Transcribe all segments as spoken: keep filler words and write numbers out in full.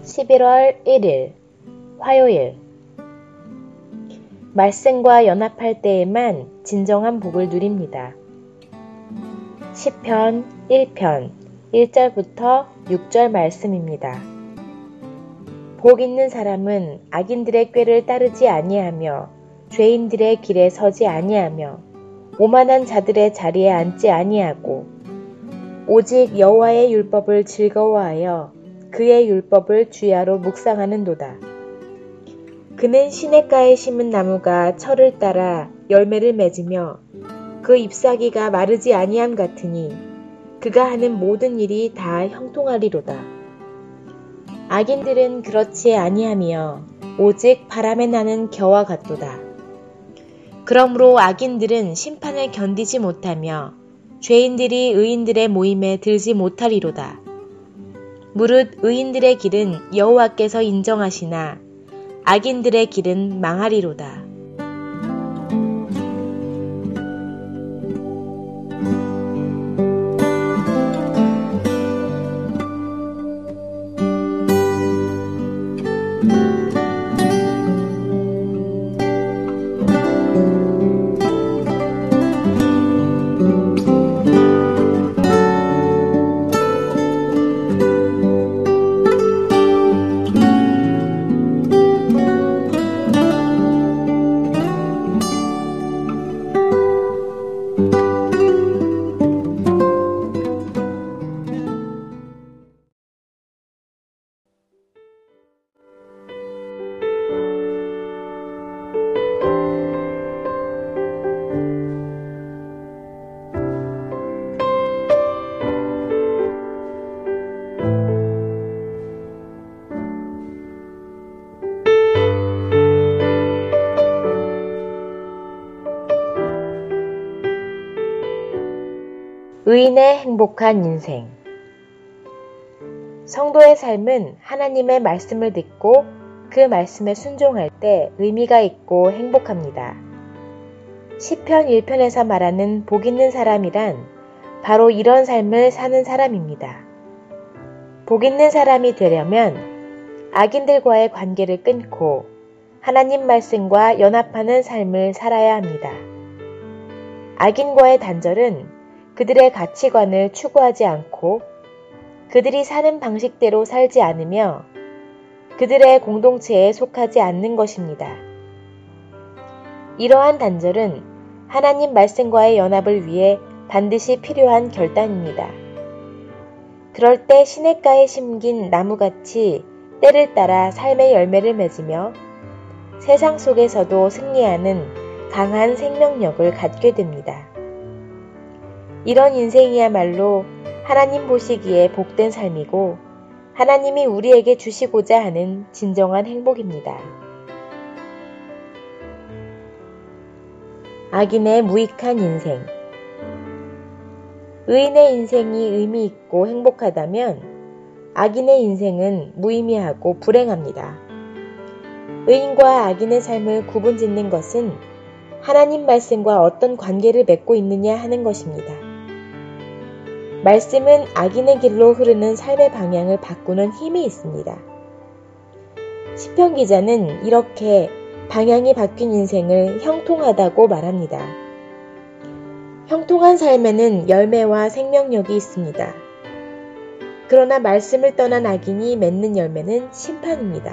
십일월 일일 화요일. 말씀과 연합할 때에만 진정한 복을 누립니다. 시편 일 편 일 절부터 육 절 말씀입니다. 복 있는 사람은 악인들의 꾀를 따르지 아니하며 죄인들의 길에 서지 아니하며 오만한 자들의 자리에 앉지 아니하고 오직 여호와의 율법을 즐거워하여 그의 율법을 주야로 묵상하는도다. 그는 시냇가에 심은 나무가 철을 따라 열매를 맺으며 그 잎사귀가 마르지 아니함 같으니 그가 하는 모든 일이 다 형통하리로다. 악인들은 그렇지 아니하며 오직 바람에 나는 겨와 같도다. 그러므로 악인들은 심판을 견디지 못하며 죄인들이 의인들의 모임에 들지 못하리로다. 무릇 의인들의 길은 여호와께서 인정하시나 악인들의 길은 망하리로다. 의인의 행복한 인생. 성도의 삶은 하나님의 말씀을 듣고 그 말씀에 순종할 때 의미가 있고 행복합니다. 시편 일 편에서 말하는 복 있는 사람이란 바로 이런 삶을 사는 사람입니다. 복 있는 사람이 되려면 악인들과의 관계를 끊고 하나님 말씀과 연합하는 삶을 살아야 합니다. 악인과의 단절은 그들의 가치관을 추구하지 않고 그들이 사는 방식대로 살지 않으며 그들의 공동체에 속하지 않는 것입니다. 이러한 단절은 하나님 말씀과의 연합을 위해 반드시 필요한 결단입니다. 그럴 때 시냇가에 심긴 나무같이 때를 따라 삶의 열매를 맺으며 세상 속에서도 승리하는 강한 생명력을 갖게 됩니다. 이런 인생이야말로 하나님 보시기에 복된 삶이고 하나님이 우리에게 주시고자 하는 진정한 행복입니다. 악인의 무익한 인생. 의인의 인생이 의미 있고 행복하다면 악인의 인생은 무의미하고 불행합니다. 의인과 악인의 삶을 구분짓는 것은 하나님 말씀과 어떤 관계를 맺고 있느냐 하는 것입니다. 말씀은 악인의 길로 흐르는 삶의 방향을 바꾸는 힘이 있습니다. 시편 기자는 이렇게 방향이 바뀐 인생을 형통하다고 말합니다. 형통한 삶에는 열매와 생명력이 있습니다. 그러나 말씀을 떠난 악인이 맺는 열매는 심판입니다.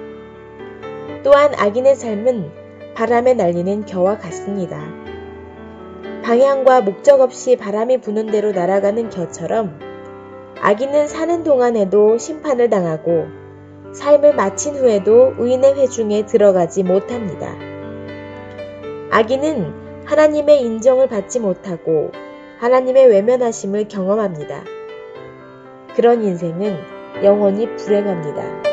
또한 악인의 삶은 바람에 날리는 겨와 같습니다. 방향과 목적 없이 바람이 부는 대로 날아가는 겨처럼 악인은 사는 동안에도 심판을 당하고 삶을 마친 후에도 의인의 회중에 들어가지 못합니다. 악인은 하나님의 인정을 받지 못하고 하나님의 외면하심을 경험합니다. 그런 인생은 영원히 불행합니다.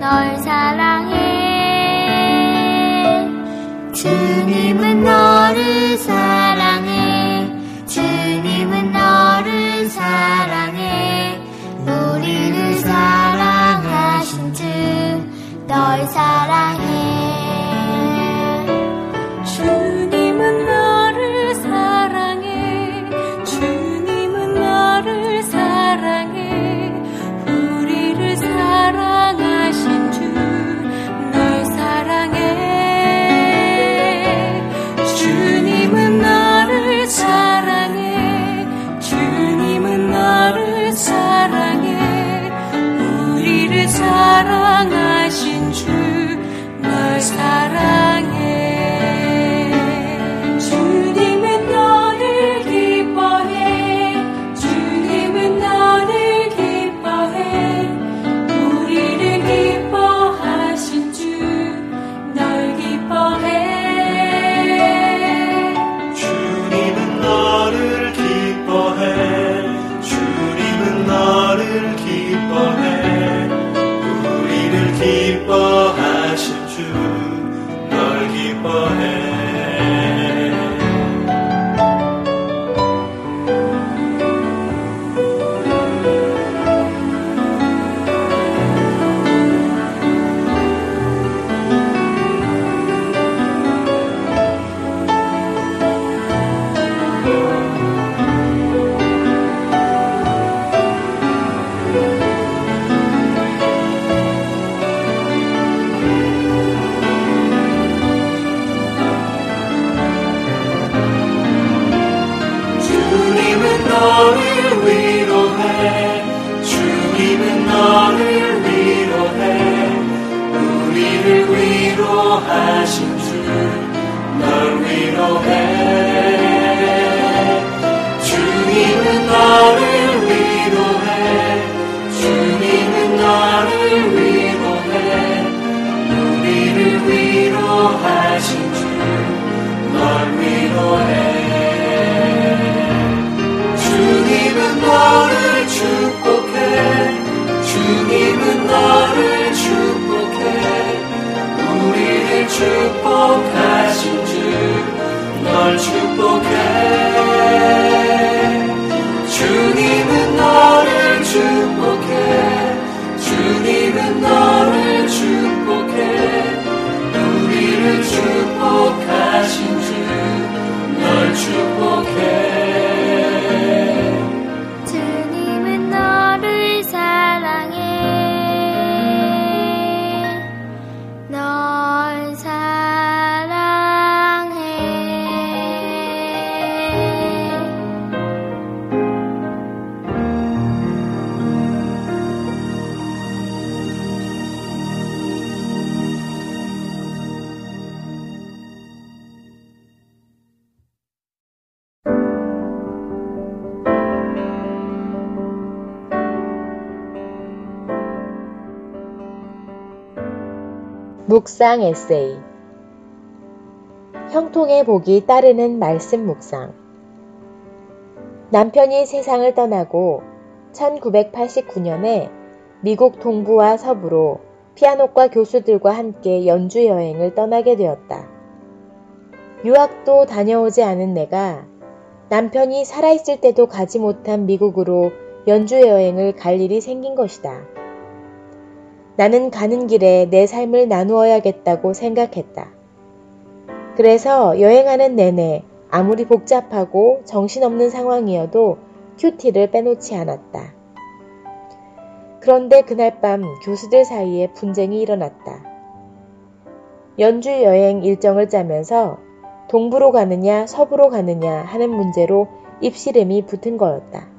널 사랑해. 주님은 너를 사랑해. 주님은 너를 사랑해. 우리를 사랑하신 주 널 사랑해. 주님은 너를 사랑해. 주님은 너를 사랑해. 우리를 사랑하신 주 널 사랑해. 주님은 너를 사랑해. 주님은 너를 사랑해. 우리를 사랑하신 주 널 사랑해. 주님은 너를 기뻐해. 주님은 너를 기뻐해. 우리를 기뻐하신 주 널 기뻐해. 주님은 너를 기뻐해. 주님은 너를 기뻐해. 우리를 기뻐하신 주 널 기뻐해. 주님은 너를 위로해. 주님은 너를 위로해. 우리를 위로하신 주 널 위로해. 주님은 너를 위로해. 주님은 너를 위로해. 우리를 위로하신 주 널 위로해. 주님은 너를 축복해. 주님은 너를 축복해. 우리를 축복하신 주 널 축복해. 주님은 너를 축복해. 주님은 너를 축복해. 우리를 축복하신 주 널 축복해. 주님은 너를 사랑해. 널 사랑해. 묵상 에세이 형통의 복이 따르는 말씀 묵상. 남편이 세상을 떠나고 천구백팔십구 년에 미국 동부와 서부로 피아노과 교수들과 함께 연주 여행을 떠나게 되었다. 유학도 다녀오지 않은 내가 남편이 살아있을 때도 가지 못한 미국으로 연주 여행을 갈 일이 생긴 것이다. 나는 가는 길에 내 삶을 나누어야겠다고 생각했다. 그래서 여행하는 내내 아무리 복잡하고 정신없는 상황이어도 큐티를 빼놓지 않았다. 그런데 그날 밤 교수들 사이에 분쟁이 일어났다. 연주 여행 일정을 짜면서 동부로 가느냐 서부로 가느냐 하는 문제로 입씨름이 붙은 거였다.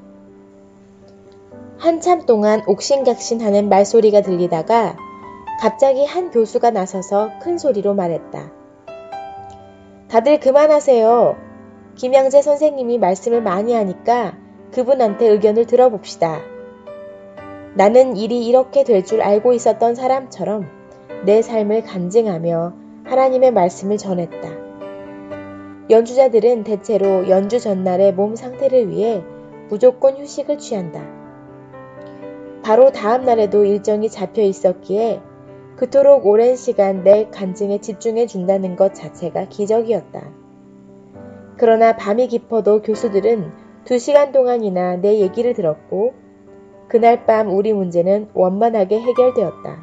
한참 동안 옥신각신하는 말소리가 들리다가 갑자기 한 교수가 나서서 큰 소리로 말했다. 다들 그만하세요. 김양재 선생님이 말씀을 많이 하니까 그분한테 의견을 들어봅시다. 나는 일이 이렇게 될 줄 알고 있었던 사람처럼 내 삶을 간증하며 하나님의 말씀을 전했다. 연주자들은 대체로 연주 전날의 몸 상태를 위해 무조건 휴식을 취한다. 바로 다음 날에도 일정이 잡혀 있었기에 그토록 오랜 시간 내 간증에 집중해 준다는 것 자체가 기적이었다. 그러나 밤이 깊어도 교수들은 두 시간 동안이나 내 얘기를 들었고 그날 밤 우리 문제는 원만하게 해결되었다.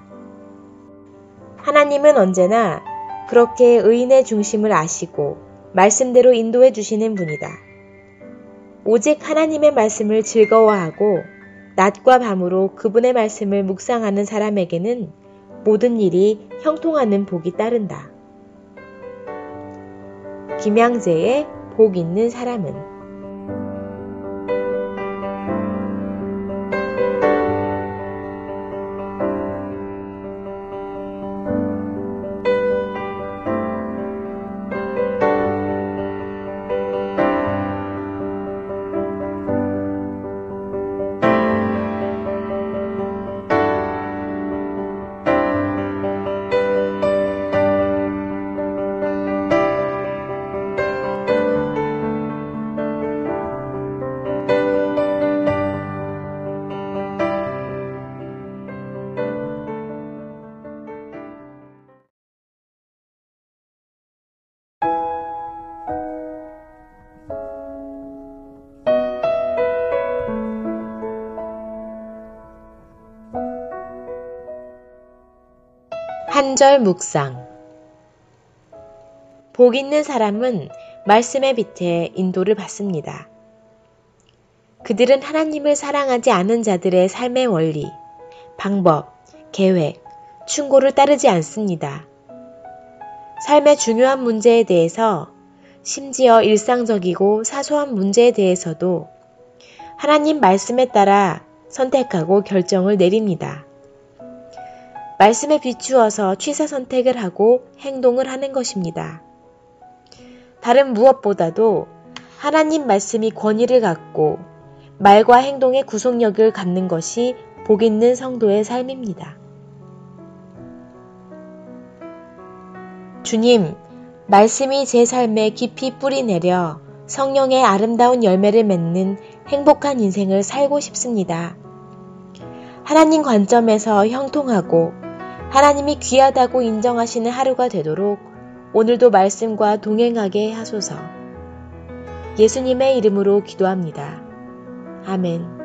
하나님은 언제나 그렇게 의인의 중심을 아시고 말씀대로 인도해 주시는 분이다. 오직 하나님의 말씀을 즐거워하고 낮과 밤으로 그분의 말씀을 묵상하는 사람에게는 모든 일이 형통하는 복이 따른다. 김양재의 복 있는 사람은 한절 묵상. 복 있는 사람은 말씀의 빛에 인도를 받습니다. 그들은 하나님을 사랑하지 않은 자들의 삶의 원리, 방법, 계획, 충고를 따르지 않습니다. 삶의 중요한 문제에 대해서, 심지어 일상적이고 사소한 문제에 대해서도 하나님 말씀에 따라 선택하고 결정을 내립니다. 말씀에 비추어서 취사 선택을 하고 행동을 하는 것입니다. 다른 무엇보다도 하나님 말씀이 권위를 갖고 말과 행동의 구속력을 갖는 것이 복 있는 성도의 삶입니다. 주님, 말씀이 제 삶에 깊이 뿌리 내려 성령의 아름다운 열매를 맺는 행복한 인생을 살고 싶습니다. 하나님 관점에서 형통하고 하나님이 귀하다고 인정하시는 하루가 되도록 오늘도 말씀과 동행하게 하소서. 예수님의 이름으로 기도합니다. 아멘.